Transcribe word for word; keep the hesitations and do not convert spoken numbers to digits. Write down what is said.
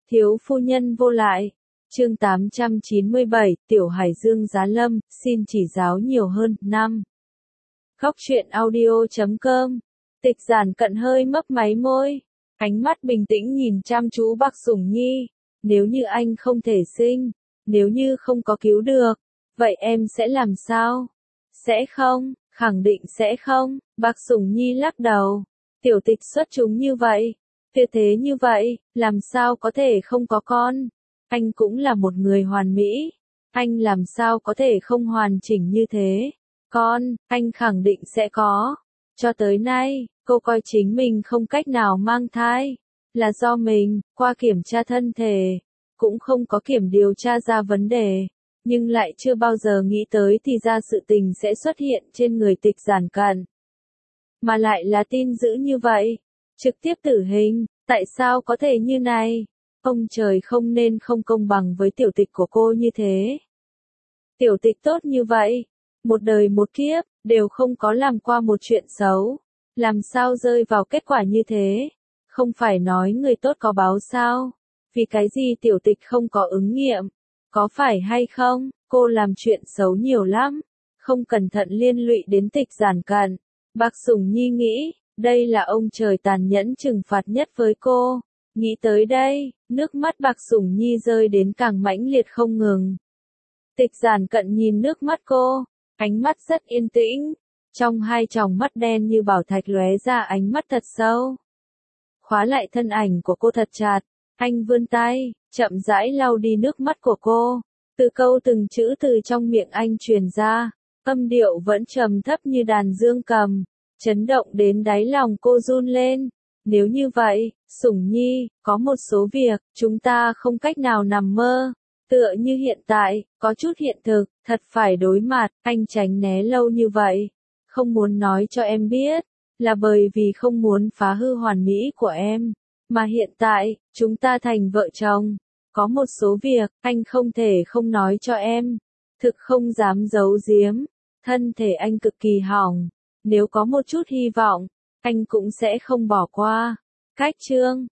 Thiếu phu nhân vô lại. Chương tám trăm chín mươi bảy, Tiểu Hải Dương Giá Lâm, xin chỉ giáo nhiều hơn. năm. Góc truyện audio chấm com. Tịch Giản Cận hơi mấp máy môi, ánh mắt bình tĩnh nhìn chăm chú Bạc Sủng Nhi. Nếu như anh không thể sinh, nếu như không có cứu được, vậy em sẽ làm sao? Sẽ không, khẳng định sẽ không. Bạc Sủng Nhi lắc đầu. Tiểu tịch xuất chúng như vậy, tuyệt thế như vậy, làm sao có thể không có con? Anh cũng là một người hoàn mỹ, anh làm sao có thể không hoàn chỉnh như thế? Con, anh khẳng định sẽ có. Cho tới nay, cô coi chính mình không cách nào mang thai, là do mình, qua kiểm tra thân thể, cũng không có kiểm điều tra ra vấn đề, nhưng lại chưa bao giờ nghĩ tới thì ra sự tình sẽ xuất hiện trên người Tịch Giản Cận. Mà lại là tin dữ như vậy, trực tiếp tử hình, tại sao có thể như này? Ông trời không nên không công bằng với tiểu tịch của cô như thế. Tiểu tịch tốt như vậy, một đời một kiếp, đều không có làm qua một chuyện xấu, làm sao rơi vào kết quả như thế? Không phải nói người tốt có báo sao? Vì cái gì tiểu tịch không có ứng nghiệm? Có phải hay không? Cô làm chuyện xấu nhiều lắm, không cẩn thận liên lụy đến Tịch Giản Cận. Bạc Sủng Nhi nghĩ, đây là ông trời tàn nhẫn trừng phạt nhất với cô. Nghĩ tới đây, nước mắt Bạc Sủng Nhi rơi đến càng mãnh liệt không ngừng. Tịch Giản Cận nhìn nước mắt cô, ánh mắt rất yên tĩnh, trong hai tròng mắt đen như bảo thạch lóe ra ánh mắt thật sâu. Khóa lại thân ảnh của cô thật chặt, anh vươn tay, chậm rãi lau đi nước mắt của cô. Từ câu từng chữ từ trong miệng anh truyền ra, âm điệu vẫn trầm thấp như đàn dương cầm, chấn động đến đáy lòng cô run lên. Nếu như vậy, Sủng Nhi, có một số việc, chúng ta không cách nào nằm mơ. Tựa như hiện tại, có chút hiện thực, thật phải đối mặt, anh tránh né lâu như vậy. Không muốn nói cho em biết, là bởi vì không muốn phá hư hoàn mỹ của em. Mà hiện tại, chúng ta thành vợ chồng. Có một số việc, anh không thể không nói cho em. Thực không dám giấu giếm, thân thể anh cực kỳ hỏng. Nếu có một chút hy vọng, anh cũng sẽ không bỏ qua. Cách chương